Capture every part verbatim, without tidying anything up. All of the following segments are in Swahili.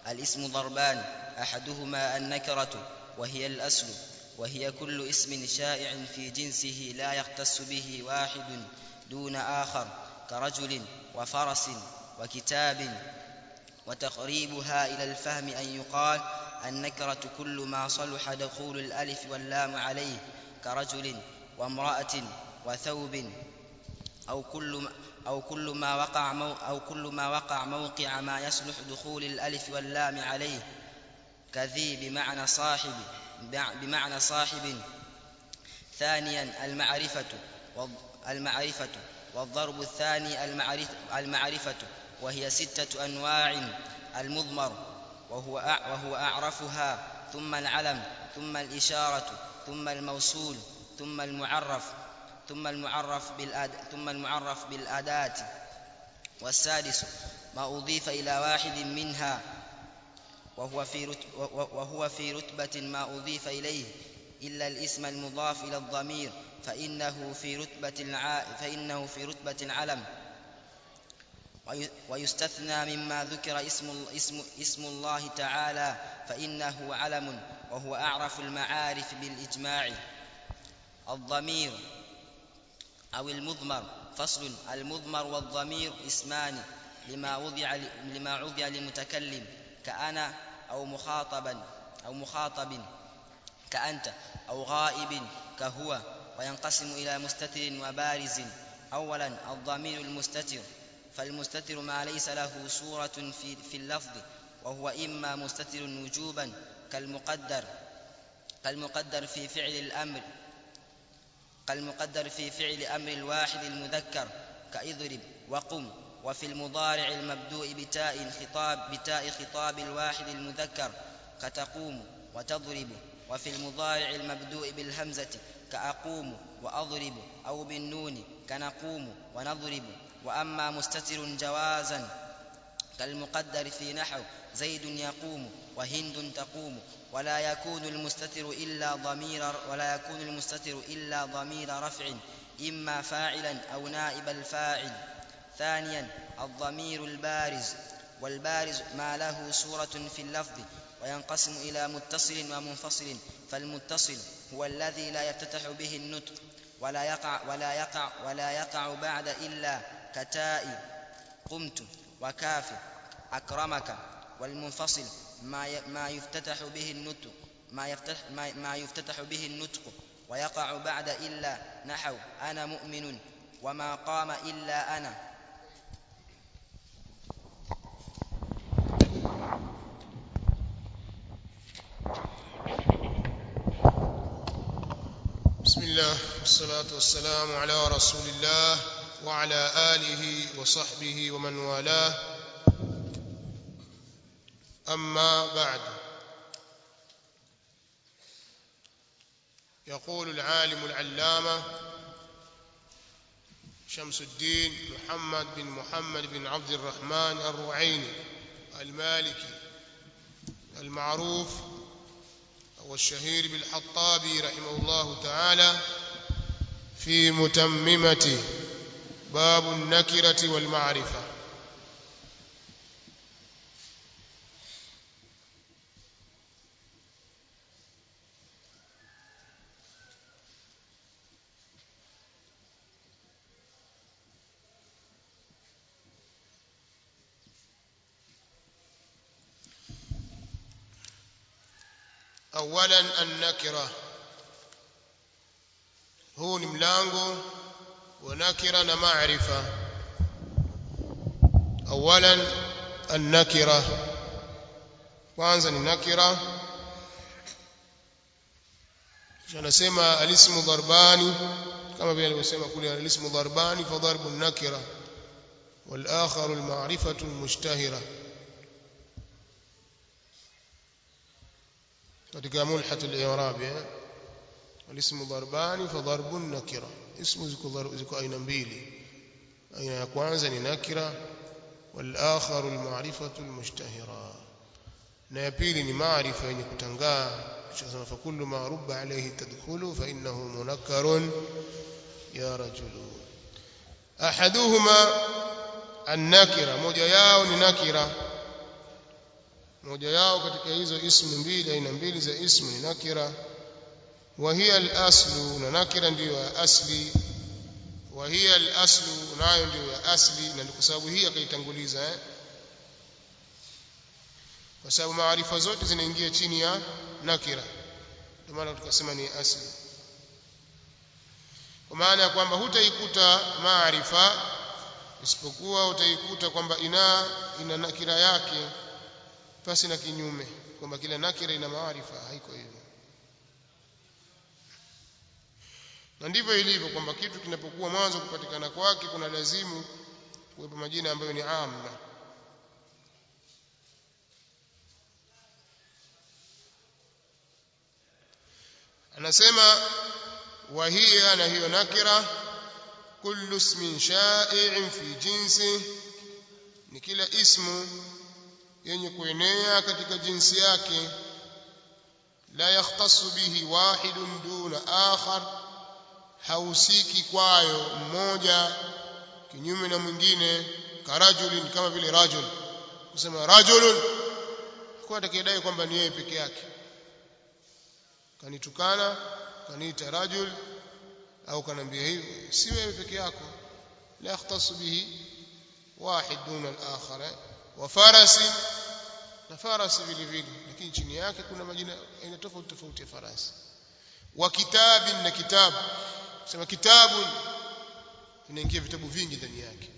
الاسم ضربان، أحدهما النكرة وهي الأصل، وهي كل اسم شائع في جنسه لا يختص به واحد دون آخر، كرجل وفرس وكتاب. وتقريبها إلى الفهم أن يقال النكرة كل ما صلح دخول الألف واللام عليه، كرجل وامرأة وثوب، أو كل أو كل ما وقع مو أو كل ما وقع موقع ما يصلح دخول الألف واللام عليه، كذي بمعنى صاحب بمعنى صاحب. ثانيا المعرفة المعرفة والضرب الثاني المعرفة، وهي ستة أنواع: المضمر وهو وهو أعرفها، ثم العلم، ثم الإشارة، ثم الموصول، ثم المعرف ثم المعرف بالأد ثم المعرف بالأداة. والسادس ما أضيف إلى واحد منها وهو في رتب وهو في رتبة ما أضيف إليه إلا الاسم المضاف إلى الضمير، فإنه في رتبة فإنه في رتبة علم. ويستثنى مما ذكر اسم اسم اسم الله تعالى، فإنه علم وهو أعرف المعارف بالإجماع. الضمير أو المضمر. فصل: المضمر والضمير اسمان لما وضع لما وضع للمتكلم، كأنا أو مخاطبا أو مخاطب، كأنت، أو غائب كهو. وينقسم إلى مستتر وبارز. أولا الضمير المستتر، فالمستتر ما ليس له صورة في, في اللفظ، وهو إما مستتر وجوبا كالمقدر كالمقدر في فعل الأمر كالمقدر في فعل أمر الواحد المذكر، كاضرب وقم. وفي المضارع المبدوء بتاء خطاب بتاء خطاب الواحد المذكر، كتقوم وتضرب. وفي المضارع المبدوء بالهمزة، كأقوم وأضرب، أو بالنون، كنقوم ونضرب. وأما مستتر جوازا كالمقدر في نحو زيد يقوم وهند تقوم. ولا يكون المستتر إلا ضمير ولا يكون المستتر إلا ضمير رفع، إما فاعلا أو نائب الفاعل. ثانيا الضمير البارز، والبارز ما له صورة في اللفظ، وينقسم إلى متصل ومنفصل. فالمتصل هو الذي لا يفتتح به النطق ولا يقع ولا يقع ولا يقع بعد إلا، كتاء قمت وكاف أكرمك. والمنفصل ما يفتتح به النطق ما يفتتح, ما يفتتح به النطق ويقع بعد إلا، نحو أنا مؤمن وما قام إلا أنا. بسم الله والصلاة والسلام على رسول الله وعلى آله وصحبه ومن والاه، أما بعد. يقول العالم العلامة شمس الدين محمد بن محمد بن عبد الرحمن الرعيني المالكي المعروف والشهير بالحطابي رحمه الله تعالى في متممته: باب النكرة والمعرفة. أولا النكرة، هو ملango ونكرة ومعرفة. أولا النكرة، kwanza ni nakira. Tunasema alismu darbani, kama vile alivyosema kule alismu darbani fa darbu nakira wal akharu al ma'rifatu al mushtahira. katika mulhat al i'rab alismu darbani fa darbu nakira, ismu ziko aina mbili. aina ya kwanza ni nakira wal akharu al ma'rifatu al mushtahira, na ya pili ni maarifa yenye kutangaa. Tunasema fa kullu ma rubba alayhi tadkhulu fa innahu munakkarun ya rajulu. ahaduhuma an-nakira, moja yao ni nakira. moja yao katika hizo ismu mbili aina mbili za ismu ni nakira wa hiya al-aslu na nakira ndiyo ya asli wa hiya al-aslu nayo ndiyo ya asli na kwa sababu hii akaitanguliza eh kwa sababu maarifa zote zinaingia chini ya nakira ndio maana tukasema ni asli kwa maana ya kwamba hutaikuta maarifa isipokuwa utaikuta kwamba ina ina nakira yake pasi na kinyume kwamba kila nakira ina maarifa haiko hivyo na ndivyo ilivyo kwamba kitu kinapokuwa mwanzo kupatikana kwake kuna lazimu kuwepo majina ambayo ni amma anasema wa hiya na hiyo nakira kullu ismin sha'i'in fi jinsi ni kila ismu yenye kuenea katika jinsi yake la yakhtassu bihi wahidun duna akhar hausiki kwayo mmoja kinyume na mwingine karajulin kama vile rajul kusema rajulun kwa atakayedai kwamba ni yeye peke yake kanitukana kaniita rajul au kanambia hivi si wewe peke yako la yakhtassu bihi wahid duna al-akhar wa farasi na farasi vile vile lakini chini yake kuna majina aina tofauti tofauti ya farasi wa kitabin na kitabu sema kitabu inaingia vitabu vingi ndani yake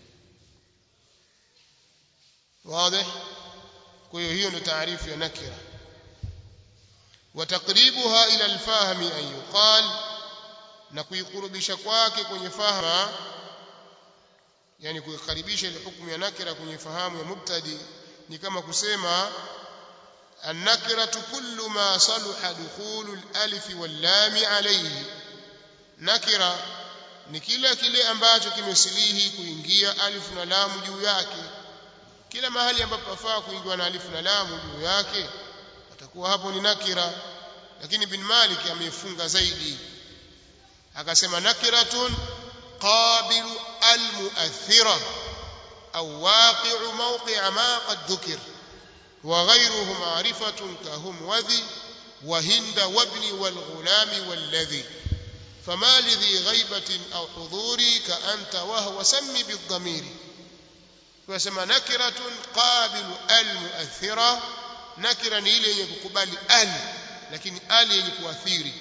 wazi kwa hiyo hiyo ndio taarifu ya nakira wa taqribuha ila al-fahmi an yuqal na kuikurubisha kwake kwenye fahama yani kuikaribisha ile hukumu ya nakira kwenye fahamu ya mubtadi ni kama kusema an-nakiratu kullu ma salaha dukhulu al-alif wal-lam alayhi nakira ni kila kile ambacho kimesilihi kuingia alif na lam juu yake kila mahali ambapo pafaa kuingiwa na alif na lam juu yake atakuwa hapo ni nakira lakini bin Malik amefunga zaidi akasema nakiratun qabilu al-mu'athira au waqi'u mawqi'a ma qad dhukir wa ghayruhu ma'rifatun kahum wadhi wa hinda wabni wal ghulami walladhi fama lidhi ghaibatin aw huduri ka anta wa huwa sammi bid-dhamir wasema nakiratun qabilu al-mu'athira nakira ni ile yenye kukubali al lakini al yenye kuathiri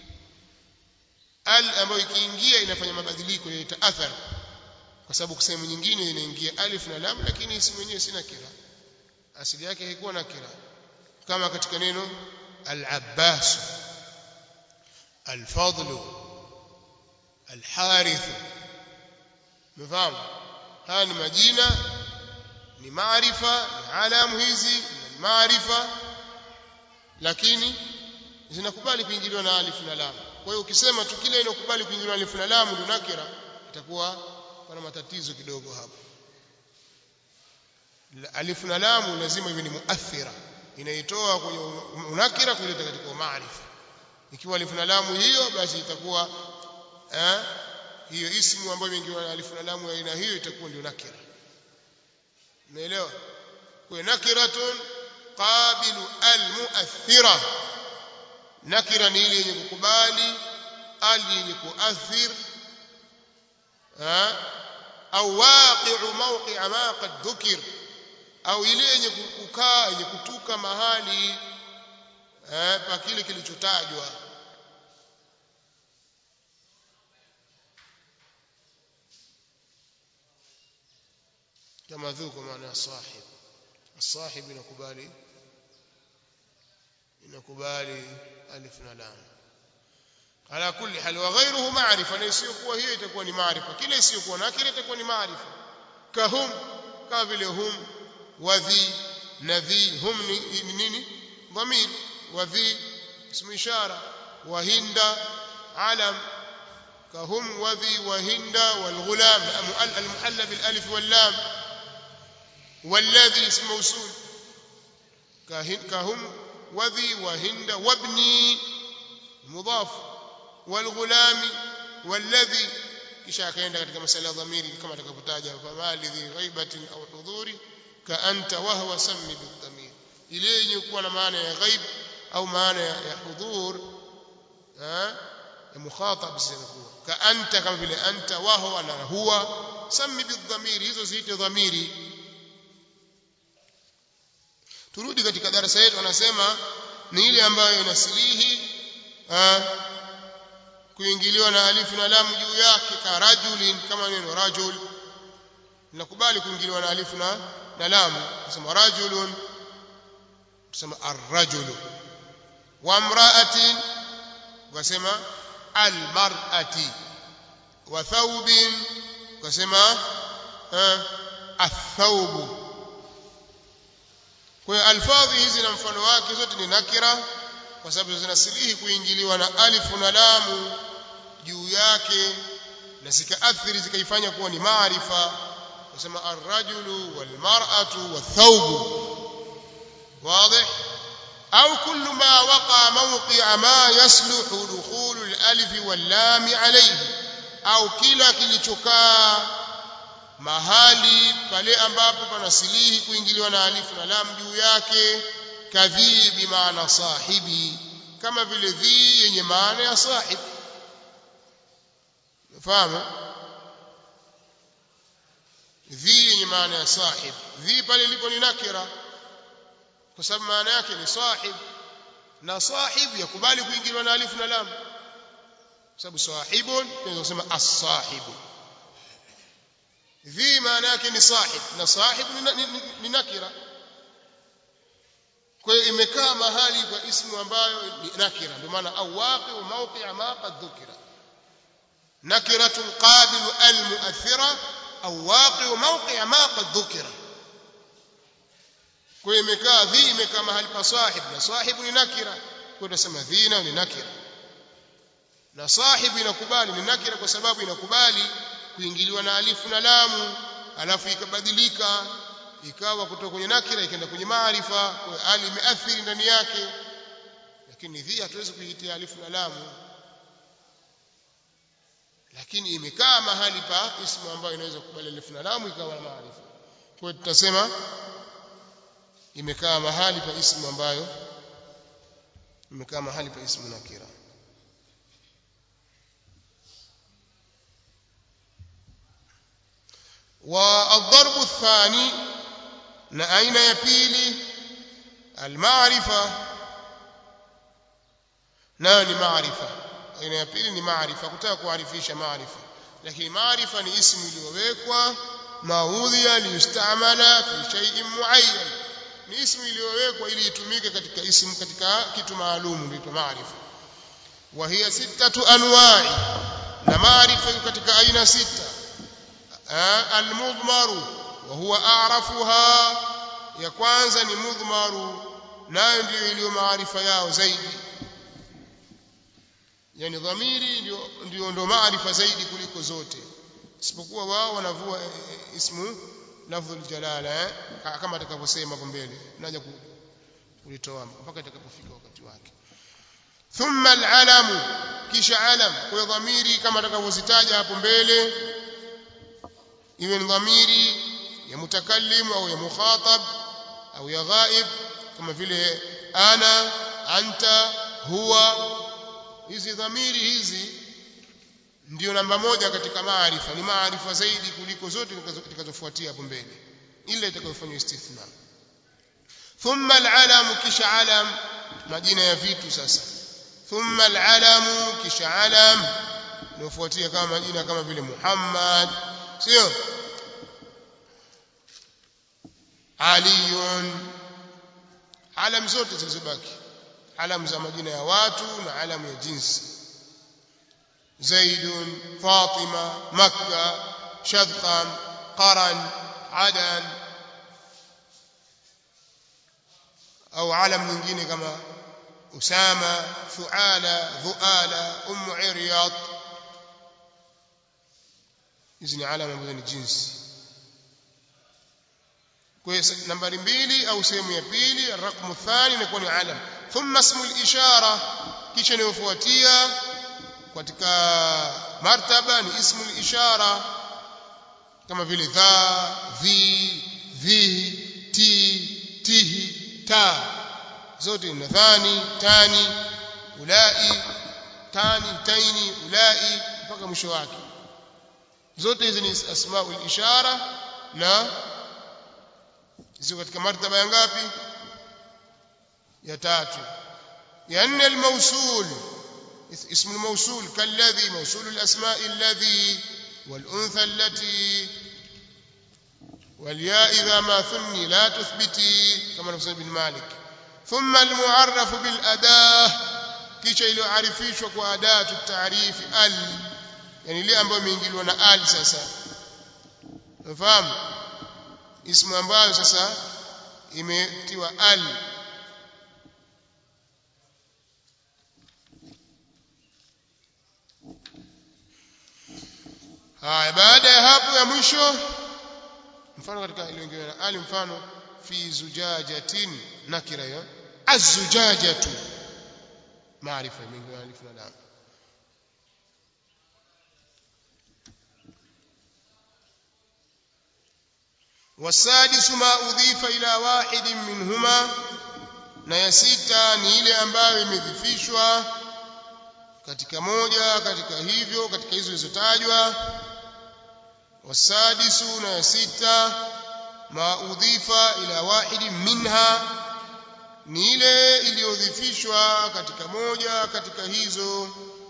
al ambayo ikiingia inafanya mabadiliko inaita athar kwa sababu sehemu nyingine inaingia alif na lam lakini isimu yenyewe si nakira asili yake haikuwa nakira kama katika neno al-Abbas al-Fadl al-Harith mfahamu haya ni majina ni maarifa ni alamu hizi ni maarifa lakini zinakubali kuingiliwa na alif na lam kwa hiyo ukisema tu kile inakubali kuingiliwa na alif na lam ndio nakira itakuwa pana matatizo kidogo hapo alif na lam lazima iwe ni muathira inaitoa kwenye nakira kuleta katika maarifa ikiwa alif na lam hiyo basi itakuwa eh hiyo ismu ambayo imeingiwa na alif na lam ya aina hiyo itakuwa ndio nakira umeelewa kwa nakiratun qabilu al-mu'athira nakira ni ile yenye kukubali al yenye kuathir au waqi'u mawqi'a ma qad dhukir au ile yenye kukaa yenye kutuka mahali eh pa kile kilichotajwa kama dhuko maana ya sahib الصاحب inakubali inakubali alif na lam ala kulli hal wa ghayruhu ma'rifa na isiyokuwa hiyo itakuwa ni maarifa kile isiyokuwa nakira itakuwa ni maarifa kahum kama vile hum wadhi nadhi hum ni nini dhamir wadhi ismu ishara wa hinda alam kahum wadhi wa hinda wal ghulam al muhalla bil alif wal lam والذي اسم موصول كهم وذي وهند وابني مضاف والغلام والذي kisha akaenda katika masala ya dhamiri kama atakapotaja famali dhi ghaibatin au hudhuri ka anta wa huwa sammi bidhamir ile yenye kuwa na maana ya ghaib au maana ya hudhur eh ya mukhatab zinakuwa ka anta kama vile anta wa huwa na huwa sami bidhamiri hizo ziite dhamiri. Turudi katika darasa yetu, anasema ni ile ambayo inasilihi kuingiliwa na alifu na lam juu yake, ka rajulin, kama neno rajul nakubali kuingiliwa na alifu na na lam, kusema rajulun tusema ar-rajulu, wa imra'atin wasema al-mar'ati, wa thawbin wasema ath-thawbu. Kwa alfadhi hizi na mfano wake zote ni nakira kwa sababu zinasilihi kuingiliwa na alifu na lamu juu yake na zikaathiri zikaifanya kuwa ni maarifa, kusema ar-rajulu wal-mar'atu wath-thawbu. واضح؟ أو كل ما وقع موقع ما يصلح دخول الألف واللام عليه, au kila kilichokaa mahali pale ambapo panasilihi kuingiliwa na alifu na lam juu yake, kadhi bi maana sahibi, kama vile dhi yenye maana ya sahib. Fahamu? Dhi yenye maana ya sahib, dhi pale ilipo ni nakira kwa sababu maana yake ni sahib, na sahib yakubali kuingiliwa na alifu na lam kwa sababu sahibun tunaweza kusema as-sahibu. Dhi maana yake ni sahib na sahib ni nakira, kwa hiyo imekaa mahali kwa ismu ambayo ni nakira, ndio maana au waqi wa mawqi'a ma qad dhukira, nakiratun qabilu al-mu'athira au waqi wa mawqi'a ma qad dhukira. Kwa hiyo imekaa dhi imekaa mahali pa sahib, na sahibu ni nakira, kwa tunasema dhina ni nakira, na sahibu inakubali ni nakira kwa sababu inakubali kuingiliwa na alifu na lamu, alafu ikabadilika ikawa kutoka kwenye nakira ikaenda kwenye maarifa, kwa ali imeathiri ndani yake. Lakini dhi hatuwezi kuitia alifu na lamu, lakini imekaa mahali pa ismu ambayo inaweza kukubali alifu na lamu ikawa na maarifa, kwa hiyo tutasema imekaa mahali pa ismu ambayo imekaa mahali pa ismu nakira. والضرب الثاني na aina ya pili almaarifa, nayo ni maarifa. Aina ya pili ni maarifa, kutaka kuarifisha maarifa, lakini maarifa ni ismu iliyowekwa maudhiya liyustamala fi shay'in muayyan, ni ismu iliyowekwa ili itumike katika ismu katika kitu maalum, ndio maarifa. Wa hiya sittatu anwa'i, na maarifa katika aina sita. Al-mudmaru wa huwa a'rafuha, ya kwanza ni mudmaru, nayo ndio iliyo maarifa yao zaidi, yani dhamiri ndio ndio ndo maarifa zaidi kuliko zote, isipokuwa wao wanavua ismu lafdhul jalala eh? kama atakavyosema hapo mbele, naja kulitoa mpaka itakapofika wakati wake. Thumma al-alamu, kisha alam, kwa dhamiri kama atakavyozitaja hapo mbele, iwe ni dhamiri ya mutakallim au ya mukhatab au ya ghaib, kama vile ana, anta, huwa. Hizi dhamiri hizi ndio namba moja katika maarifa, ni maarifa zaidi kuliko zote zitakazofuatia hapo mbele, ile itakayofanywa istithna. Thumma al-alam, kisha alam, majina ya vitu. Sasa thumma al-alam, kisha alam inafuatia kama majina kama vile Muhammad, sio Aliyun, alam zote zilizobaki, alam za majina ya watu na alam ya jinsi, Zaidun, Fatima, Makka, Shadqam, Qaran, Adan, au alam nyingine kama Usama, Thuala, Dhuala, Ummu Iryad. Hizi ni alama ambazo ni jinsi. Kwa hiyo nambari mbili au sehemu ya pili, arqamu thani inakuwa ni alam. Thumma ismu al-ishara, kisha inayofuatia katika martaba ni ismu al-ishara, kama vile dha, dhi, dhi, ti, tihi. ta zote ni thani tani ulai tani taini ulai mpaka mwisho wake zote hizi ni asmaul ishara na ziko katika martaba ya ngapi ya tatu ya nne al-mawsul اسم الموصول كالذي موصول الأسماء الذي والأنثى التي والياء إذا ما ثني لا تثبتي كما نفسه بن مالك ثم المعرف بالأداة kisha ile arifishwa kwa adatu taarifi al yani ile ambayo imeingiliwa na al sasa unafahamu ismu ambayo sasa imetiwa al haya baada ya hapo ya mwisho mfano katika iliyoingiliwa na al mfano fi zujajatin nakira hiyo az-zujajatu maarifa imeingiliwa na alif na lam والسادس ما أضيف إلى واحد منهما na ya sita ni ile ambayo imedhifishwa katika moja katika hivyo katika hizo zilizotajwa wasadisu na ya sita ma udhifa ila wahid minha ni ile iliyodhifishwa katika moja katika hizo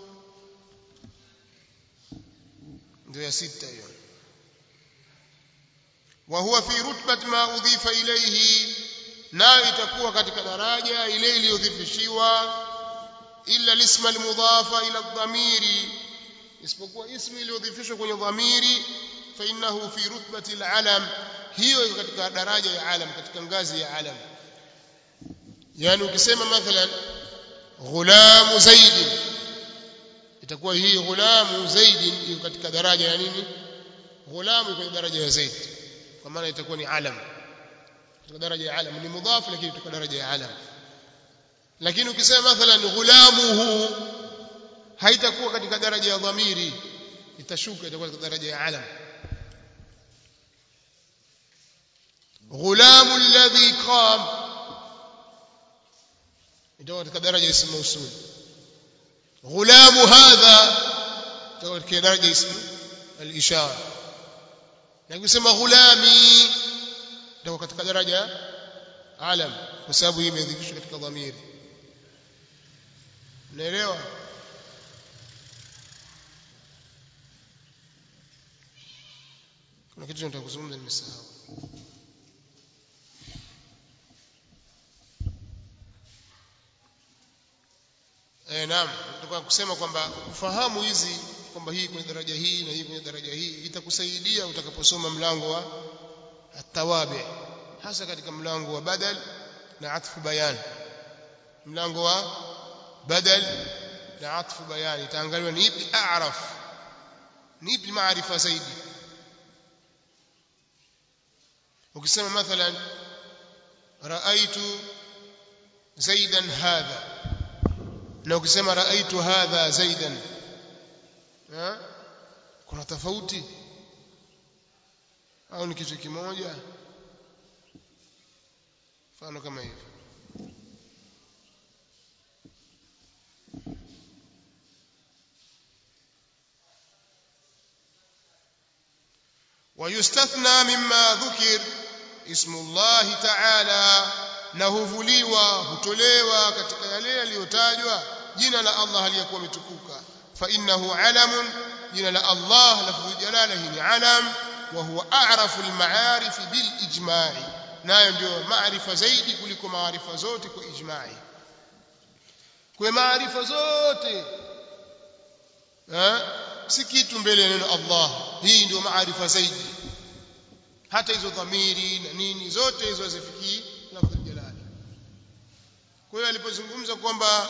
ndio ya sita hiyo wa huwa fi rutbat ma udhifa ilayhi nayo itakuwa katika daraja ile iliyodhifishiwa illa isma almudhafa ila adh-dhamiri isipokuwa ismu iliyodhifishwa kwenye dhamiri fa innahu fi rutbati alalam hiyo iko katika daraja ya alam katika ngazi ya alam yani ukisema mathalan ghulam zaid itakuwa hii ghulam zaid iko katika daraja ya nini ghulam iko kwenye daraja ya zaid kwa maana itakuwa ni alam katika daraja ya alam ni mudhaf lakini katika daraja ya alam lakini ukisema mathalan ghulamuhu haitakuwa katika daraja ya dhamiri itashuka itakuwa katika daraja ya alam ghulamu alladhi qam itakuwa katika daraja ya ism mawsul ghulamu hadha itakuwa katika daraja ya ism al-ishara na ukisema ghulami itakuwa katika daraja ya alam kwa sababu hii imedhibitishwa katika dhamiri unaelewa kuna kitu nataka kuzungumza nimesahau eh naam nataka kusema kwamba kufahamu hizi kwamba hii kwenye daraja hii na hii kwenye daraja hii itakusaidia utakaposoma mlango wa at-tawabi hasa katika mlango wa badal na atfu bayan mlango wa badal na atfu bayan itaangaliwa ni ipi a'raf ni ipi maarifa zaidi ukisema mathalan raaitu zaidan hadha na ukisema raaitu hadha zaidan ha kuna tofauti au ni kitu kimoja mfano kama hivi ويستثنى مما ذكر اسم الله تعالى na huvuliwa hutolewa katika yale yaliyotajwa jina la Allah aliyokuwa umetukuka fa innahu alamun jina la Allah lafdhu jalalihi ni alam wa huwa a'rafu al-ma'arif bil ijma'i nayo ndio maarifa zaidi kuliko maarifa zote kwa ijma'i kwa maarifa zote eh si kitu mbele ya neno Allah hii ndio maarifa zaidi hata hizo dhamiri na nini zote hizo hazifikii lafdhu jalali kwa hiyo alipozungumza kwamba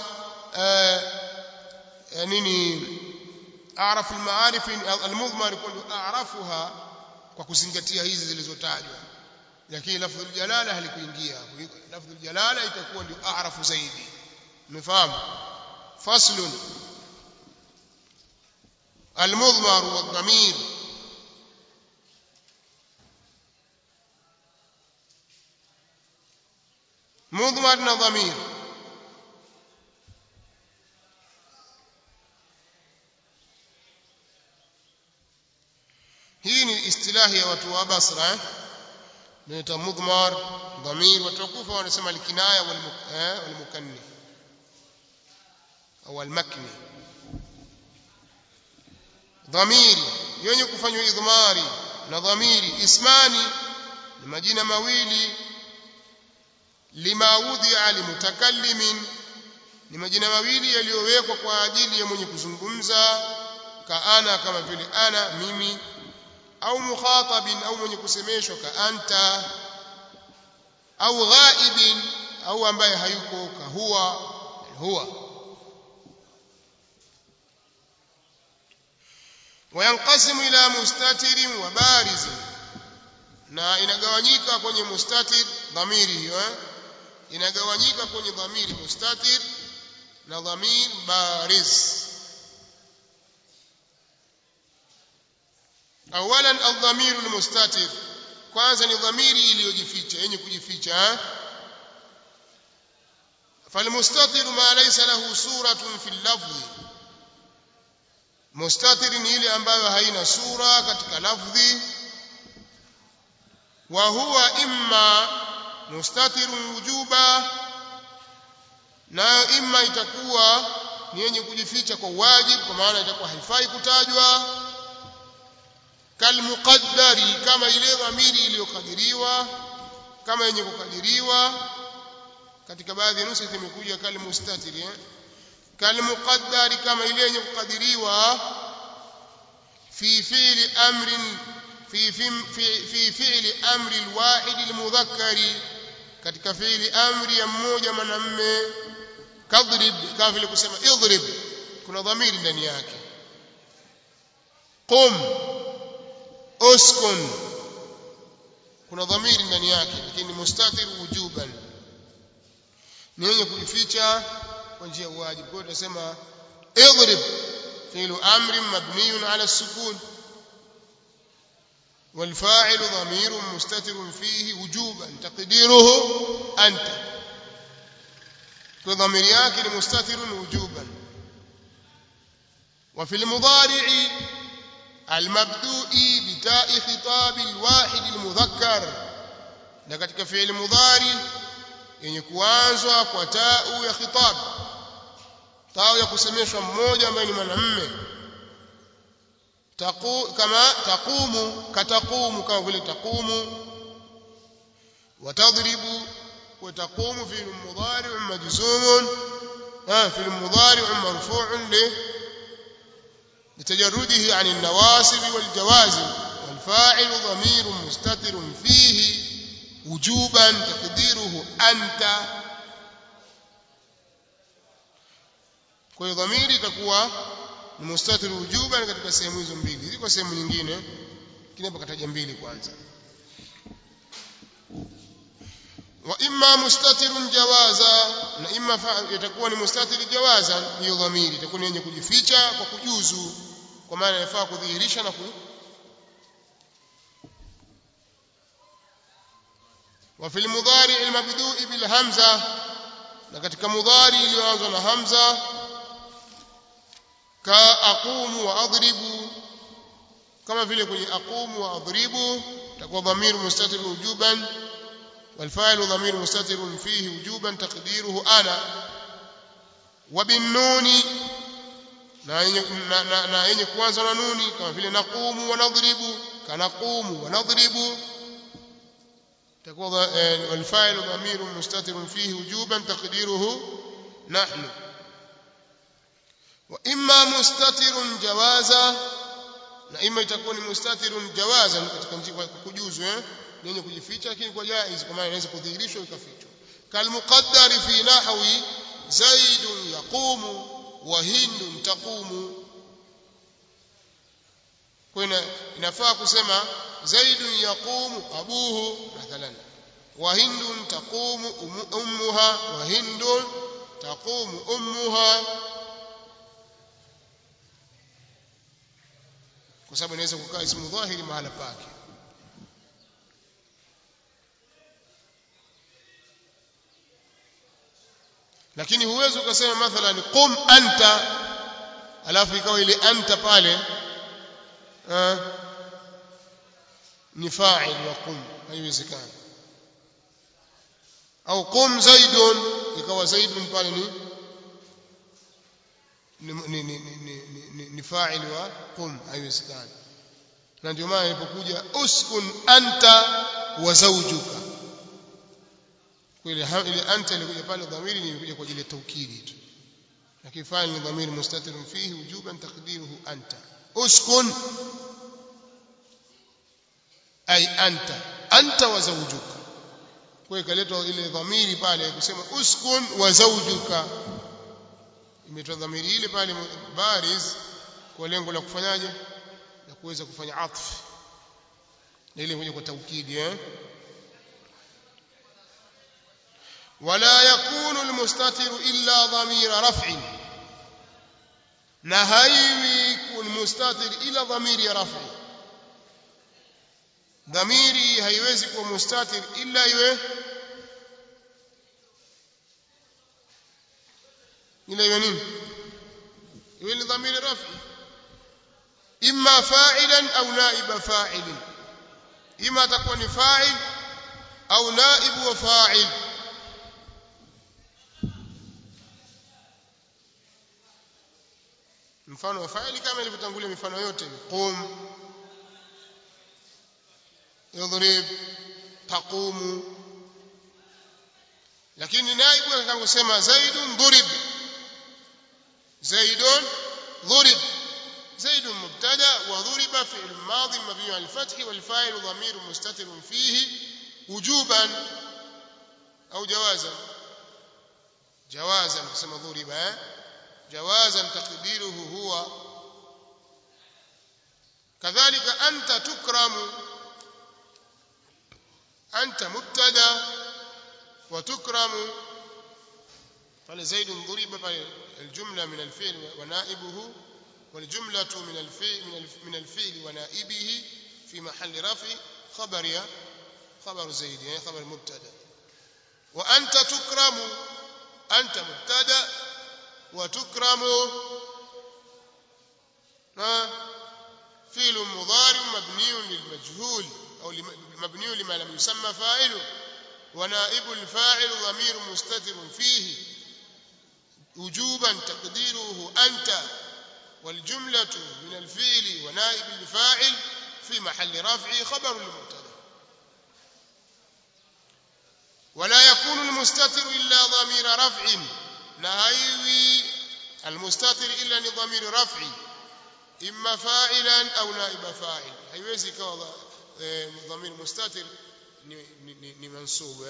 nini a'rafu al-ma'arif al-mudhmar kullu a'rafuha kwa kuzingatia hizi zilizotajwa lakini lafdhul jalala halikuingia lafdhul jalala itakuwa ndio a'rafu zaidi umefahamu faslun al-mudhmar wa ad-damir mudmar na dhamir. Hii ni istilahi ya watu wa Basra eh? Inaitwa mudmar, dhamir. Watu wa Kufa wanasema al-kinaya wal mukanni au al-makni. Dhamiri yenye kufanywa idhmari na dhamiri, ismani ni majina mawili, lima wudhi'a limutakallimin, ni majina mawili yaliyowekwa kwa ajili ya mwenye kuzungumza, kaana, kama vile ana, mimi, au mukhatabin, au mwenye kusemeshwa, ka anta, au ghaibin, au ambaye hayuko, ka huwa, huwa. وينقسم إلى مستتر وبارز, na inagawanyika kwenye mustatir, dhamiri hiyo eh? Inagawanyika kwenye dhamiri mustatir na dhamir bariz. Awalan aldhamiru almustatir, kwanza ni dhamiri iliyojificha, yenye kujificha eh? Falmustatir ma laysa lahu suratun fi al-lafzi, mustatir ni ile ambayo haina sura katika lafzi. Wa huwa imma mustatirun wujuba, na imma itakuwa ni yenye kujificha kwa wajibu, kwa maana itakuwa haifai kutajwa. Kal muqaddari, kama ile dhamiri iliyokadiriwa, kama yenye kukadiriwa. Katika baadhi ya nusa imekuja kal mustatir eh? Kal muqaddari, kama ile yenye kukadiriwa, fi fi'li amrin fi fi fi fi'li amri alwahid almudhakkari, katika fi'li amri ya mmoja mwanamume. Kadrib, kama vile kusema idrib, kuna dhamiri ndani yake. Qum, uskun, kuna dhamiri ndani yake, lakini mustatir wujuban, ni yenye kujificha kwa njia ya wajibu. Kwa hiyo tunasema idrib fi'lu amrin mabniyun ala as-sukun, والفاعل ضمير مستتر فيه وجوبا تقديره أنت، كضمير yake مستتر وجوبا. وفي المضارع المبدوء بتاء خطاب الواحد المذكر, na katika fi'il mudhari yenye kuanzwa kwa taa ya khitab, taa ya kusemeshwa mmoja ambaye ni mwanamume. Taqu, kama taqumu, kataqumu, kama vile taqumu. Watadribu, wataqumu fi al-mudari' majzumun, ah fi al-mudari' marfu'un li litajarrudihi 'an an-nawasib wal-jawazim, wal-fa'ilu dhamirun mustatirun fihi wujuban taqdiruhu anta. Kwa hiyo dhamiri itakuwa ni mustatir wujuban katika sehemu hizo mbili. Ziko sehemu nyingine, lakini hapa kataja mbili kwanza. Wa imma mustatirun jawaza, na imma itakuwa ni mustatir jawaza, hiyo dhamiri itakuwa ni yenye kujificha kwa kujuzu, kwa maana inafaa kudhihirisha na ku. Wa fil mudhari al mabdu'i bil hamza, na katika mudhari iliyoanzwa na hamza, ka aqumu wa adribu, kama vile kwenye aqumu wa adribu takuwa dhamir mustatir wujuban, wal fa'il dhamir mustatir fihi wujuban taqdiruhu ana. Wa bin nuni, na yenye kuanza na nuni, kama vile naqumu wa nadribu, kanaqumu wa nadribu, takuwa wal fa'il dhamir mustatir fihi wujuban taqdiruhu nahnu. Wa imma mustatirun jawaza, na imma itakuwa ni mustatirun jawaza katika njia ya kujuzu eh, yenye kujificha, lakini kwa jaiz, kwa maana inaweza kudhihirishwa ikafichwa. Kal muqaddari fi nahwi zaidun yaqumu wa hindun taqumu, kwa hiyo inafaa kusema zaidun yaqumu abuhu mathalan, wa hindun taqumu ummuha, wa hindun taqumu ummuha, kwa sababu inaweza kukaa ismu dhahiri mahala pake. lakini huwezi ukasema mathalan qum anta alafu ikawa ile anta pale eh ni fa'il wa qum, haiwezekani. Au qum zaidun ikawa zaidun pale ni ni ni ni, ni, ni, ni fa'il wa qum, haiwezekani. Na ndio maana ilipokuja uskun anta wa zawjuka, ile ile anta ilikuja pale dhamiri ni ilikuja kwa ajili ya taukidi tu, lakini fa'il ni dhamiri mustatirun fihi wujuban taqdiruhu anta. Uskun ay anta anta wa zawjuka, kwa hiyo ikaletwa ile dhamiri pale kusema uskun wa zawjuka, imetoa dhamiri ile pale bariz kwa lengo la kufanyaje, na kuweza kufanya atf, na ile moja kwa taukidi eh. wala yakunu almustatiru illa dhamira raf'in, na haiwi kun mustatir ila dhamiri ya raf'i, dhamiri haiwezi kuwa mustatir illa iwe ila iwe nini, iwe ni dhamiri raf'i, imma fa'ilan au naiba fa'ilin, imma atakuwa ni fa'il au naibu wa fa'il. Mfano wa fa'ili kama ilivyotangulia mifano yote, qum, yadhrib, taqumu. Lakini naibu anataka kusema zaidun dhurib, zaidun dhurib, zaidun mubtada wa dhuriba fi'l madhi mabni al fath wal fa'il dhamir mustatir fihi wujuban au jawazan. jawazan kusema dhuriba eh جوازا تقديره هو. كذلك أنت تكرم، أنت مبتدا وتكرم، فلزيد ضرب الجملة من الفعل ونائبه، والجملة من الفعل من الفعل ونائبه في محل رفع خبر يا خبر زيد يعني خبر مبتدا. وأنت تكرم، أنت مبتدا وتكرم فعل مضارع مبني للمجهول أو مبني لما لم يسمى فاعله، ونائب الفاعل ضمير مستتر فيه وجوبا تقديره أنت، والجملة من الفعل ونائب الفاعل في محل رفع خبر للمبتدا. ولا يكون المستتر إلا ضمير رفع، نهيوي المستتر إلا لضمير رفع إما فاعلا أو نائب فاعل، haiwezi ikawa ضمير مستتر ni منصوب.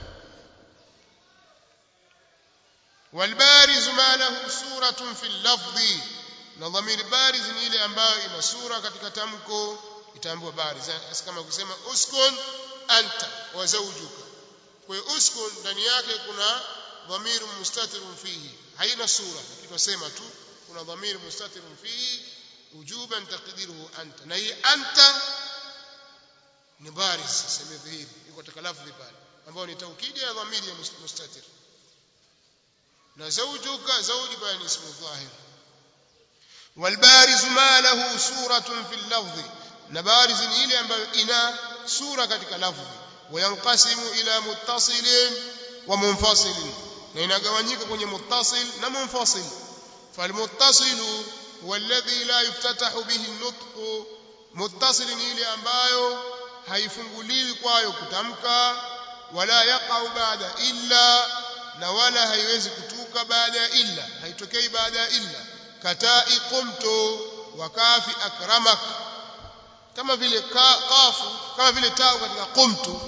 والبارز ما له صورة في اللفظ، na dhamiri bariz ni ile ambayo ina sura katika tamko, itaambiwa bariz. Kama kusema uskun anta wa zawjuka, kwa hiyo uskun ndani yake kuna dhamir mustatir fihi, haina sura, lakini tunasema tu kuna dhamir mustatir fihi wujuban taqdiruhu anta, na hii anta ni bariz, sema dhihiri iko katika lafzi pale ambayo ni taukidi ya dhamiri ya mustatir, na zawjuka zawji bani ismu dhahir. والبارز ما له صورة في اللفظ، نبارز ni ile ambayo ina sura katika lafzi. وينقسم إلى متصل ومنفصل، na inagawanyika kwenye muttasil na munfasil. فالمتصل هو الذي لا يفتتح به النطق، muttasil ni ile ambayo haifunguliwi kwayo kutamka, wala yaqau baada illa, na wala haiwezi kutuka baada ya illa, haitokei baada ya illa. katai qumtu wa kafi akramak, kama vile kafu, kama vile tau katika qumtu.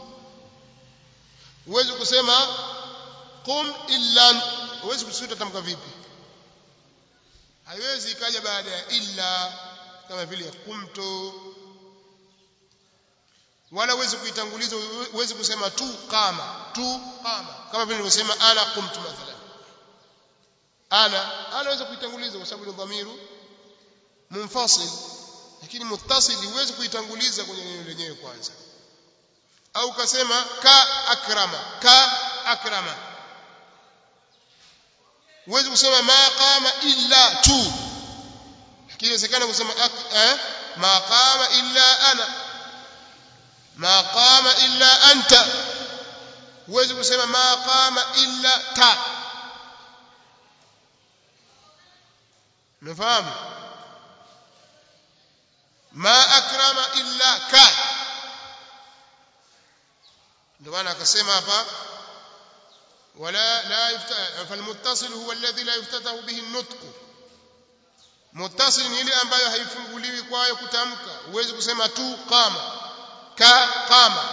huwezi kusema qum illa, huwezi kusuta tamka vipi, haiwezi ikaja baada ya illa kama vile qumtu, wala huwezi kuitanguliza, huwezi kusema tu qama, tu qama kama vile unasema ana qumtu mathalan. ana anaweza kuitanguliza kwa sababu ni dhamiru munfasil, lakini muttasil huwezi kuitanguliza kwenye neno lenyewe kwanza. Au kasema ka akrama, ka akrama, huwezi kusema ma qama illa tu kiwezekana kusema eh ma qama illa ana ma qama illa anta huwezi kusema ma qama illa ta mfahamu ma akrama illa ka ndio maana akasema hapa wala la yufta falmuttasil huwa alladhi la yuftatahu bihi an-nutq muttasil ni ile ambayo haifunguliwi kwayo kutamka huwezi kusema tu qama ka qama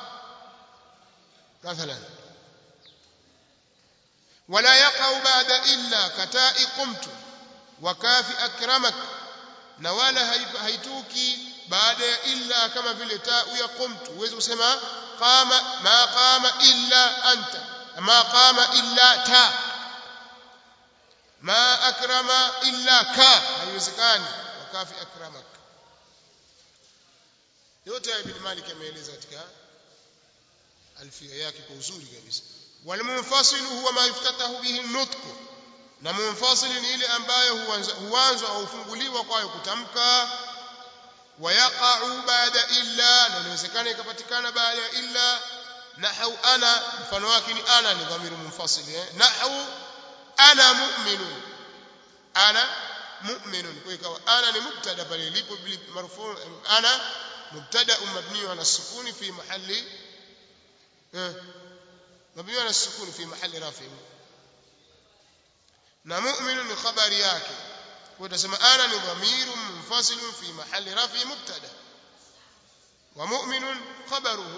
mathalan wala yaqau ba'da illa kata'i qumtu wa kafi akramak na wala haituki baada ya illa kama vile ta'u ya qumtu huwezi kusema qama ma qama illa anta ma qama illa ta ma akrama illa ka haiwezekani wakafi akramak yote ibn Malik ameeleza katika alfia yake kwa uzuri kabisa wal munfasil huwa ma yuftatahu bihi an-nutq na munfasil ni ile ambayo huanza au hufunguliwa kwayo kutamka wayaqa'u ba'da illa na inawezekana ikapatikana baada ya illa nahau ana mfano wake ni ana ni dhamiru munfasil eh nahau ana mu'minun ana mu'minun kwa hiyo ana ni mubtada pale lipo marfu ana mubtada mabni ala sukuni fi mahalli eh mabni ala sukuni fi mahalli rafi na mu'minun ni khabari yake kwa tutasema ana ni dhamiru munfasil fi mahalli rafi mubtada wa mu'minun khabaruhu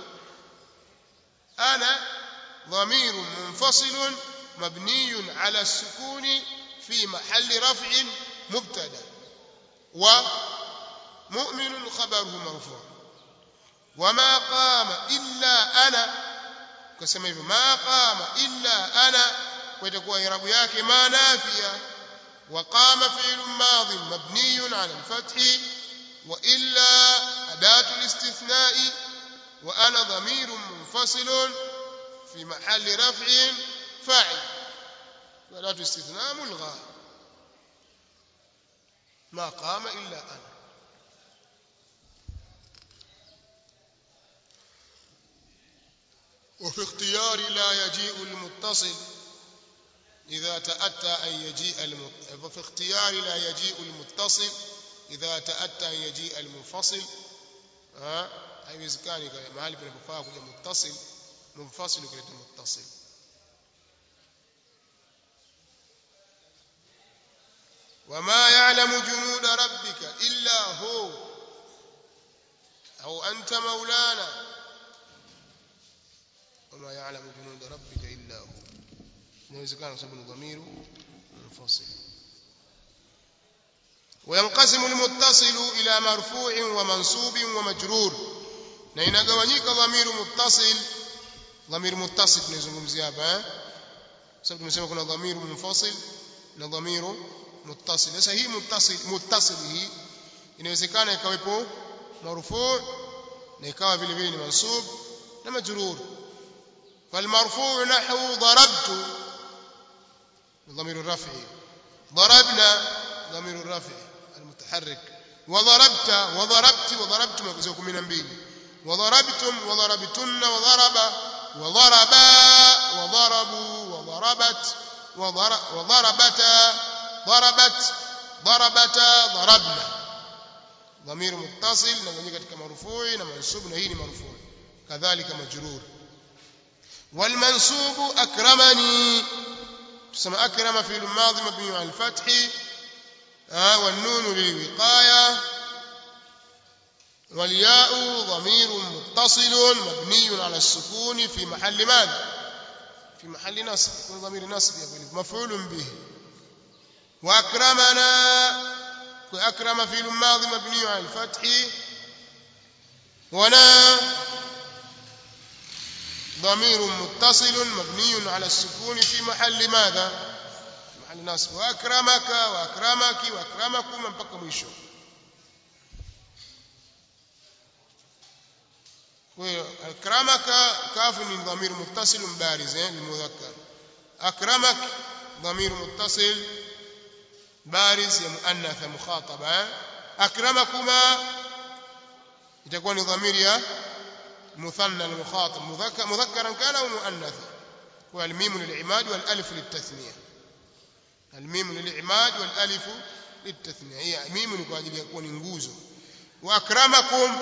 ana ضمير منفصل مبني على السكون في محل رفع مبتدا ومؤمن خبره مرفوع وما قام الا انا كما ما قام الا انا وتكون اعراب yake ما نافيه وقام فعل ماض مبني على الفتح والا اداه الاستثناء وانا ضمير منفصل في محل رفع فاعل ولا استثناء ملغى ما قام إلا أنا وفي اختيار لا يجيء المتصل إذا تأتى أن يجيء المتصل وفي اختيار لا يجيء المتصل إذا تأتى أن يجيء المنفصل ها haiwezekani kama mahali panapofaa kuja muttasil munfasil kuleta muttasil wama ya'lamu junud rabbika illa hu au anta maulana wama ya'lamu junud rabbika illa hu inawezekana sababu ni dhamiru munfasil وينقسم المتصل إلى مرفوع ومنصوب ومجرور na inagawanyika dhamiru muttasil dhamiru muttasil tunazungumzia hapa eh sababu tumesema kuna dhamiru munfasil na dhamiru muttasil sasa hii muttasil muttasil hii inawezekana ikawepo marfu' na ikawa vile vile ni mansub na majrur fal marfu' nahwu darabtu dhamiru raf'i darabna dhamiru raf'i المتحرك وضربت وضربت وضربت مكزو kumi na mbili وضربتم وضربتن وضرب وضربا وضربوا وضربت وضربتا ضربت ضربتا ضربنا ضمير متصل نغني katika marfu'i na mansub na hii ni marfu' kadhalika majrur والمنصوب اكرمني تسمى اكرم في الماضي مبني على الفتح والنون للوقايه والياء ضمير متصل مبني على السكون في محل ماذا في محل نصب يكون ضمير نصب يقول مفعول به واكرمنا واكرم في الماضي مبني على الفتح ونا ضمير متصل مبني على السكون في محل ماذا في محل نصب واكرمك واكرمك واكرمكم mpaka mwisho أكرمك كاف من ضمير متصل بارز للمذكر أكرمك ضمير متصل بارز ya muannatha mukhataba akramakuma itakuwa ni dhamiri ya مثنى المخاطب مذكر مذكرا كان او مؤنثا والميم للإعماد والالف للتثنيه الميم للإعماد والالف للتثنيه هي ميم ni kwa ajili ya kuwa ni nguzo wa akramakum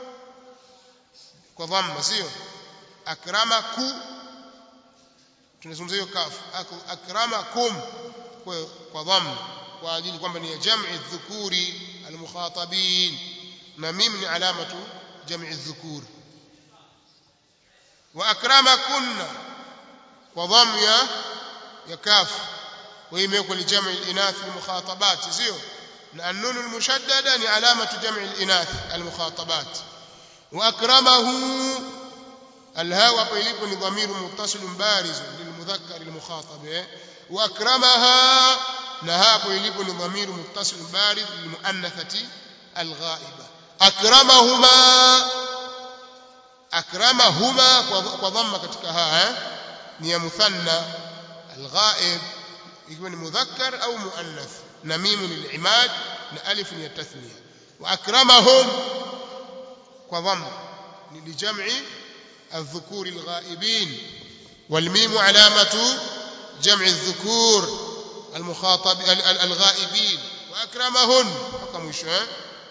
kwa dhamma sio akramaku tunazungumzia hiyo kaf akramakum kwa kwa dhamma kwa ajili kwamba ni jam'i dhukuri almukhatabin na mim ni alamatu jam'i dhukuri واكرمكن وضم يا يا كاف ويميكوا لجمع الاناث المخاطبات سيو النون المشدده ni علامه جمع الاناث المخاطبات واكرمه الهاء فيليق ni ضمير متصل بارز للمذكر المخاطب واكرمها نها فيليق ni ضمير متصل بارز للمؤنثه الغائبه اكرمهما akramahuma kwa dhamma katika haa ni ya muthanna alghaib ikiwa ni mudhakkar au muannath na mim ni al-imad na alif ni tathniya wa akramahum kwa dhamma ni lijam'i الذكور الغائبين والميم علامه جمع الذكور المخاطب الغائبين واكرمهن حكم شو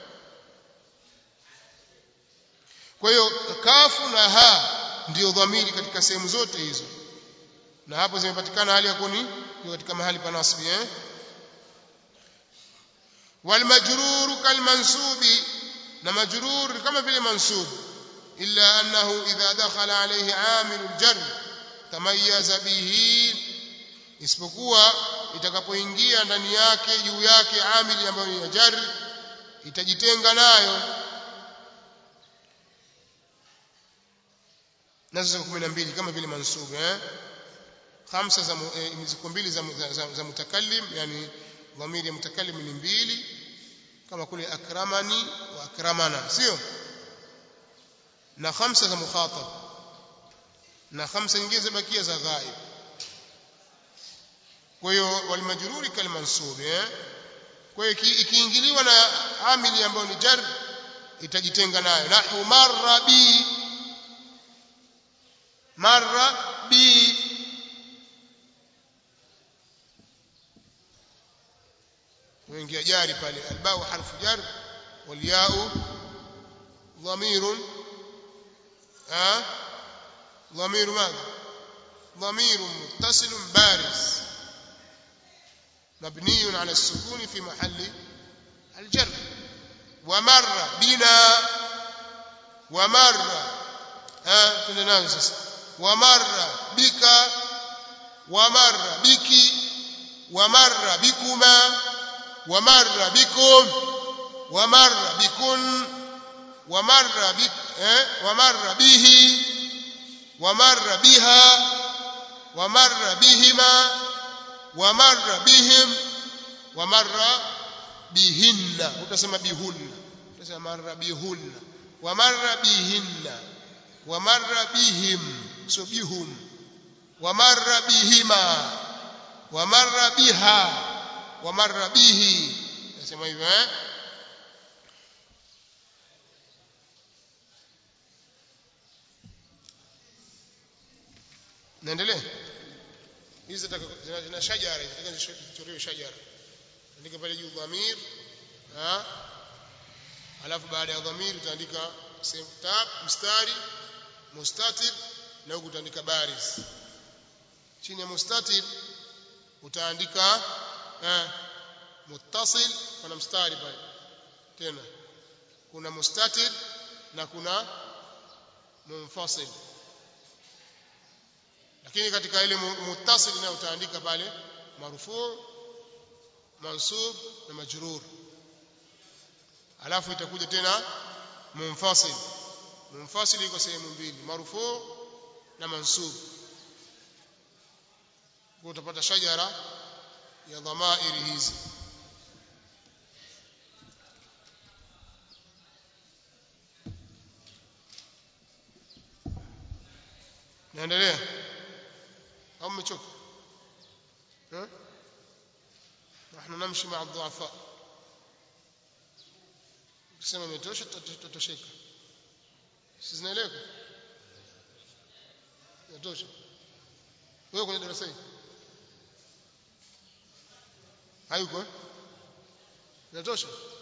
kwa hiyo kafu na ha ndio dhamiri katika sehemu zote hizo na hapo zimepatikana hali ya kuni katika mahali pa nasbi eh wal majrur kal mansubi na majrur kama vile mansub illa annahu idha dakhala alayhi amil al jar tamayyaza bihi isipokuwa itakapoingia ndani yake juu yake amili ambayo ni ya jar itajitenga nayo nazo kumi na mbili kama vile mansub eh khamsa za ziko mbili za za, za mutakallim yani dhamiri ya mutakallim ni mbili kama kule akramani wa akramana sio na khamsa za mukhatab na khamsa nyingine zibakia za ghaib kwa hiyo wal majruri kal mansub eh kwa hiyo ikiingiliwa na amili ambayo ni jar itajitenga nayo nahu marra bi مر بي وينجي جاري pale الباء حرف جر والياء ضمير ها ضمير ماذا ضمير متصل بارز مبني على السكون في محل الجر ومر بنا ومر ها تنانو sasa ومر بك ومر بك ومر بكما ومر بكم ومر بكن ومر بك ومر به ومر بها ومر بهما ومر بهم ومر بهن utasema bihunna utasema marra bihunna ومر بهن ومر بهم سبهم ومر بهما ومر بها ومر به nasema hivyo eh naendelea hizi zina shajara hizi zinachorewa shajara andika pale juu dhamir ah alafu baada ya dhamir utaandika sehemu tab mstari mustatir na huko utaandika bariz chini ya mustatir utaandika eh muttasil kuna mstari pale tena kuna mustatir na kuna munfasil lakini katika ile muttasil na utaandika pale marfu mansub na majrur alafu itakuja tena munfasil munfasil iko sehemu mbili marfu na mansub kwa utapata shajara ya dhamairi hizi naendelea au mmechoka eh نحن نمشي مع الضعفاء kusema imetosha tutatosheka sisi zinaeleweka inatosha wewe kwenye darasa hili hayuko inatosha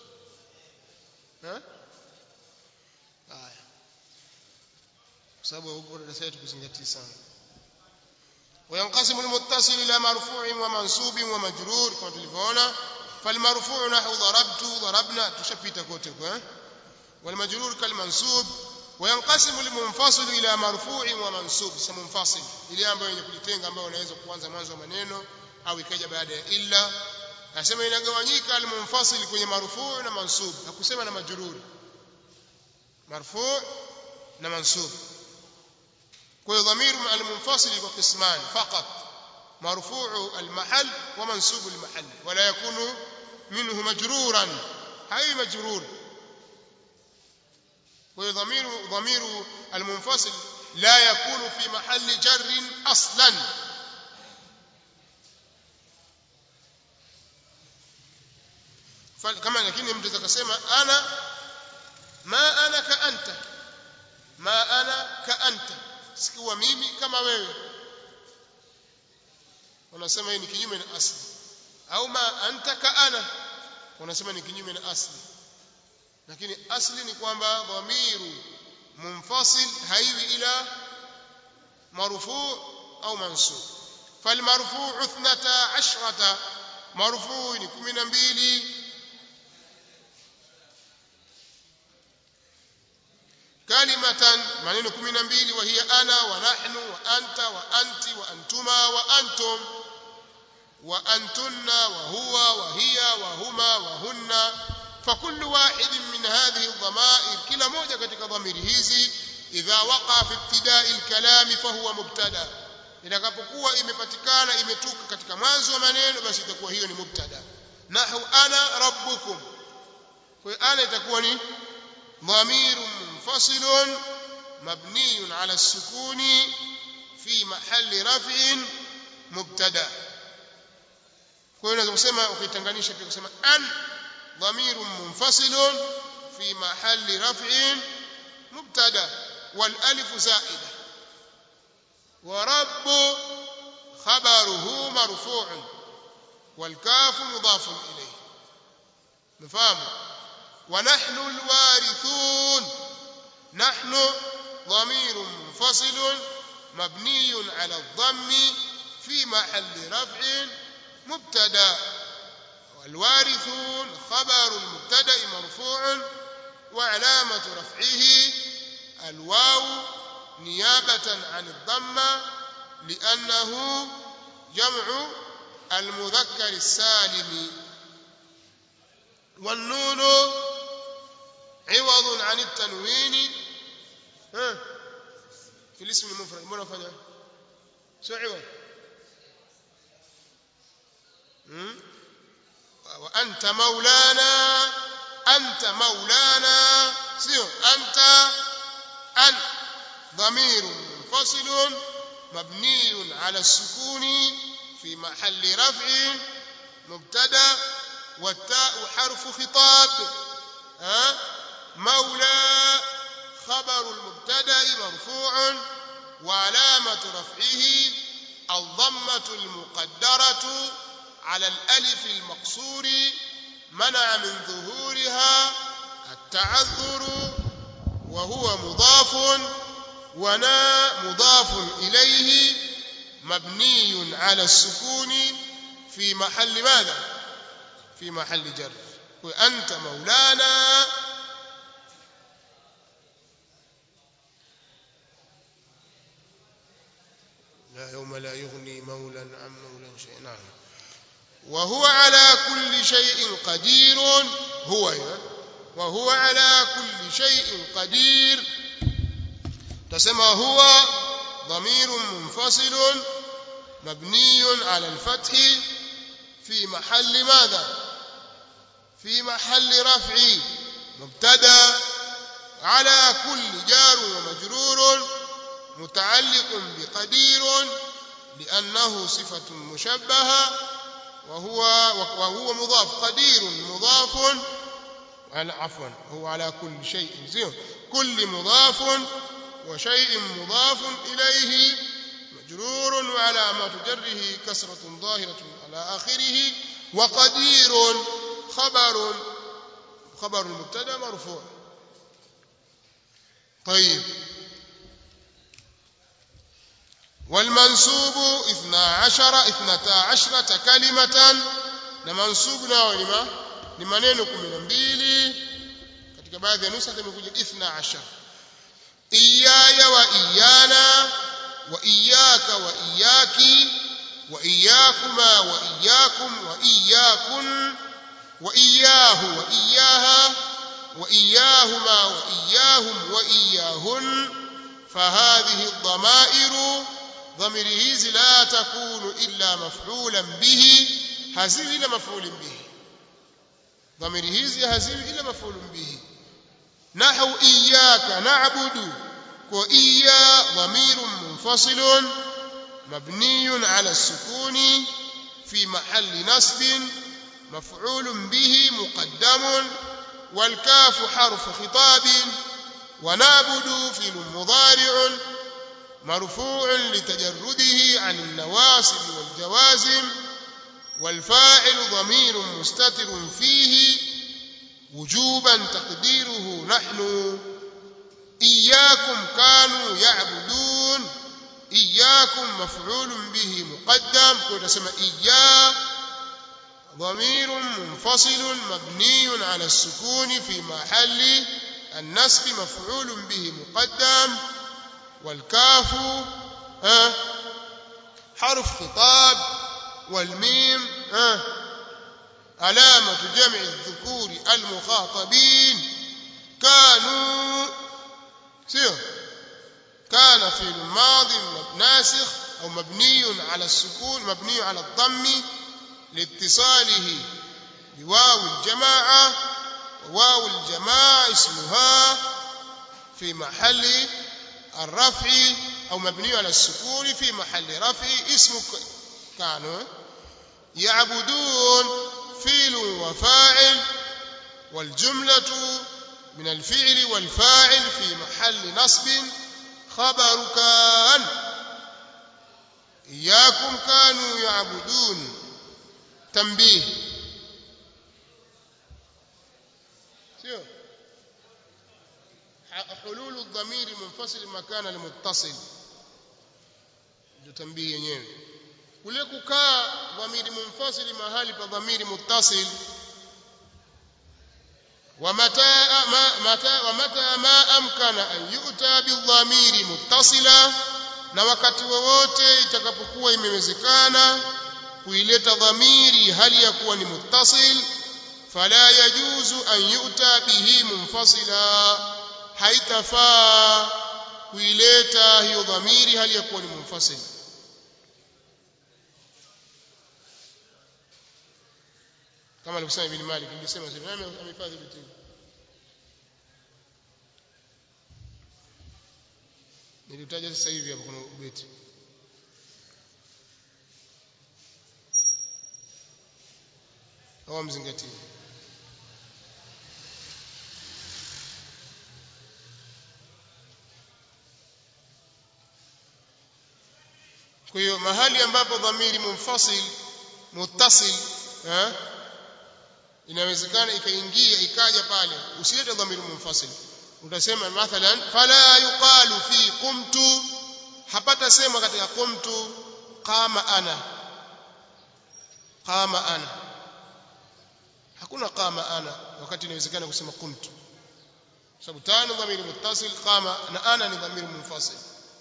eh haya sababu huko darasa yetu kuzingatia sana وينقسم المتصل الى مرفوع ومنصوب ومجرور كما tulivyoona فالمرفوع نحو ضربت ضربنا tushapita kote kwa والمجرور كالمنصوب وينقسم المنفصل الى مرفوع ومنصوب سم منفصل ile ambayo yenye kujitenga ambayo unaweza kuanza mwanzo wa maneno au ikaja baada ya illa nasema inagawanyika almunfasil kwenye marfuu na mansub hakusema na majrur marfuu na mansub kwa hiyo dhamiru almunfasil kwa qisman faqat marfuu almahall wa mansub almahall wala yakunu minhu majruran hay majrur kwa hiyo dhamiru dhamiru almunfasil la yakunu fi mahalli jarr aslan kama lakini mtu atakasema ana ma ana ka anta ma ana ka anta sikuwa mimi kama wewe unasema hii ni kinyume na asli au ma anta ka ana unasema ni kinyume na asli lakini asli ni kwamba dhamiru munfasil haiwi ila marfu au mansub falmarfu ithnata ashrata marfu ni kumi na mbili كلمة معنى كم من بيل وهي أنا ونحن وأنت وأنت وأنتما وأنتم وأنتن وهو وهي وهما وهن فكل واحد من هذه الضمائر كلا موجة كتك ضمير هذه إذا وقع في ابتداء الكلام فهو مبتدا إذا كبقوا إمبتكانا إمتوك كتك مانزو منين بس تكون هي مبتدا نحو أنا ربكم فأنا تكون ضمير منفصل مبني على السكون في محل رفع مبتدا كنا نسمع ukitenganisha pia kusema an ضمير منفصل في محل رفع مبتدا والالف زائده ورب خبره مرفوع والكاف مضاف اليه نفهم ونحن الوارثون نحن ضمير منفصل مبني على الضم في محل رفع مبتدا والوارثون خبر المبتدا مرفوع وعلامه رفعه الواو نيابه عن الضمه لانه جمع المذكر السالم والنون عوض عن التنوين ها في الاسم المفرد mbona fanya sio عوض وانت مولانا انت مولانا سيو انت ان ضمير منفصل مبني على السكون في محل رفع مبتدا والتاء حرف خطاب ها مولى خبر المبتدا مرفوع وعلامه رفعه الضمه المقدره على الالف المقصور منع من ظهورها التعذر وهو مضاف ونا مضاف اليه مبني على السكون في محل ماذا في محل جر وانت مولانا لا يوم لا يغني مولا عن مولا شيئا نعم وهو على كل شيء قدير هو وهو على كل شيء قدير تسمى هو ضمير منفصل مبني على الفتح في محل ماذا في محل رفع مبتدا على كل جار ومجرور متعلق بقدير لأنه صفة مشبهة وهو وهو مضاف قدير مضاف على عفوا هو على كل شيء زين كل مضاف وشيء مضاف إليه مجرور وعلامة جره كسرة ظاهرة على آخره وقدير خبر خبر المبتدا مرفوع. طيب والمنصوب اثنا عشر اثنتا عشرة كلمة na mansubu nao ni ma ni maneno kumi na mbili katika baadhi ya nusa imekuja اثنا عشر iyaya wa iyana wa iyaka wa iyaki wa iyakuma wa iyakum wa iyakun wa iyahu wa iyaha wa iyahuma wa iyahum wa iyahun فهذه الضمائر ضمير hizi la takunu illa maf'ulan bihi haziwi ila maf'ulun bihi ضمير hizi haziwi ila maf'ulun bihi نحو إياك نعبد وإيا ضمير منفصل مبني على السكون في محل نصب مفعول به مقدم والكاف حرف خطاب ونعبد فعل مضارع مرفوع لتجرده عن النواصب والجوازم والفاعل ضمير مستتر فيه وجوبا تقديره نحن إياكم كانوا يعبدون إياكم مفعول به مقدم كنت سمع إياه ضمير منفصل مبني على السكون في محل النصب مفعول به مقدم والكاف حرف خطاب والميم علامة جمع الذكور المخاطبين كانوا سير كان في الماضي ناسخ أو مبني على السكون مبني على الضم لاتصاله بواو الجماعة وواو الجماعة اسمها في محل الرفع أو مبني على السكون في محل رفع اسم كانوا يعبدون فعل وفاعل والجملة من الفعل والفاعل في محل نصب خبر كان إياكم كانوا يعبدون تنبيه حلول الضمير منفصل مكان المتصل تنبيه yenyewe kule kukaa dhamiri munfasili mahali pa dhamiri muttasil ومتى ما متى ومتى ما امكن ان يؤتى بالضمير متصلا na wakati wowote itakapokuwa imewezekana kuileta dhamiri hali ya kuwa ni muttasil fala yajuzu an yu'ta bihi munfasila haitafaa kuileta hiyo dhamiri hali ya kuwa ni munfasil kama alivyosema Ibn Malik nilisema sasa nani amehifadhi vitu hivi nilitaja sasa hivi hapo kuna ubeti au mzingatie kwa hiyo mahali ambapo dhamiri munfasil muttasil eh inawezekana ikaingia ikaja pale usilete dhamiri munfasil utasema mathalan fala yuqalu fi qumtu hapata sema katika qumtu qama ana qama ana hakuna qama ana wakati inawezekana kusema qumtu sababu tano dhamiri muttasil qama na ana ni dhamiri munfasil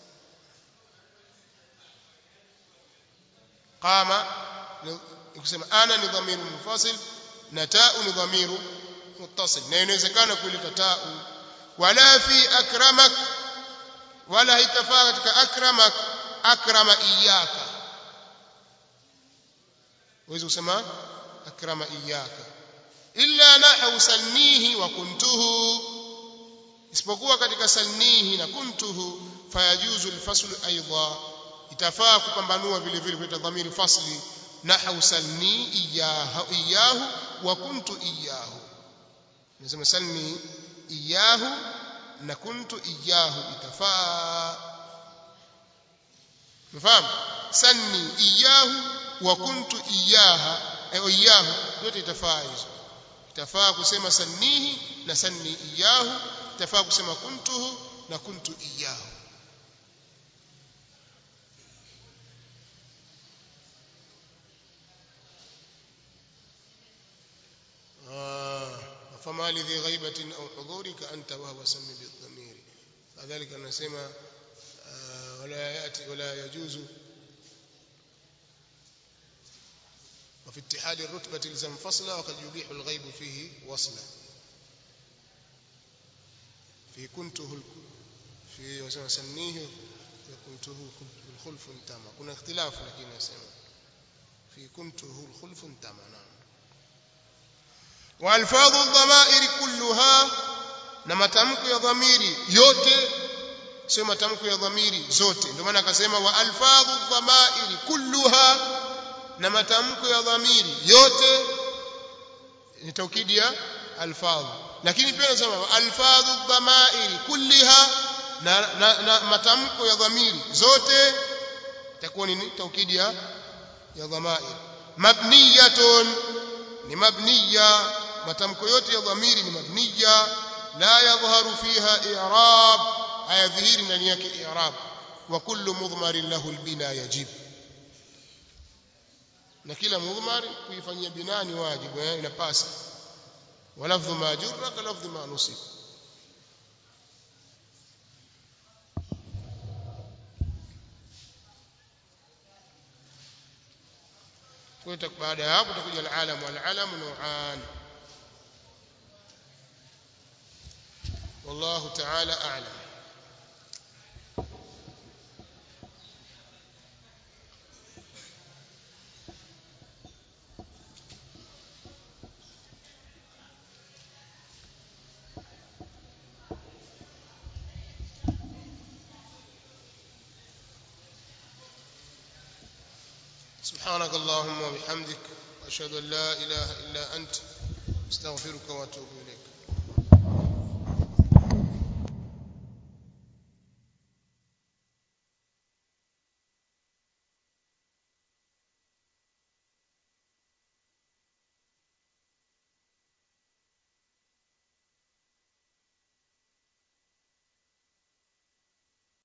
qama kusema ana ni dhamiri munfasil na ta'u ni dhamiru muttasil na inawezekana kuleta ta'u wala fi akramak wala haitafaa katika akramak akrama iyyaka uweze kusema akrama iyyaka illa nahu sannihi wa kuntuhu isipokuwa katika sannihi na kuntuhu fayajuzu alfasl aidha itafaa kupambanua vile vile kuleta dhamiri fasli nahau salni iyahu iyahu wa kuntu iyahu nasema salni iyahu na kuntu iyahu itafaa mfahamu salni iyahu wa kuntu iyaha au iyahu yote itafaa hizo itafaa kusema salnihi na salni iyahu itafaa kusema kuntuhu na kuntu iyahu فما لذي غيبة أو حضورك أنت وهو سمي بالضمير كذلك نسمى ولا يأتي ولا يجوز وفي اتحاد الرتبة الزم فصلا وقد يبيح الغيب فيه وصلا في كنته في وسمى سنيه كنته الخلف تام كنا اختلاف لكن نسمى في كنته الخلف تام نعم والفاظ الضمائر كلها na matamko ya dhamiri yote sio matamko ya dhamiri zote ndio maana akasema wa alfadhu dhamairi kulluha na matamko ya dhamiri yote ni taukidi ya alfadhu lakini pia anasema wa alfadhu dhamairi kulliha na, na, na matamko ya dhamiri zote itakuwa ni taukidi ya ya dhamair mabniyatun ni mabniya matamko yote ya dhamiri ni mabniya la yadhharu fiha i'rab ayadhihiri ndani yake i'rab wa kullu mudhmarin lahu albina yajib na kila mudhmar kuifanyia bina ni wajibu inapasa wa lafdhu ma jurra ka lafdhu ma nusib kwa baada ya hapo tutakuja al-alam wal-alam nu'an والله تعالى أعلم سبحانك اللهم وبحمدك أشهد أن لا إله إلا أنت استغفرك وأتوب إليك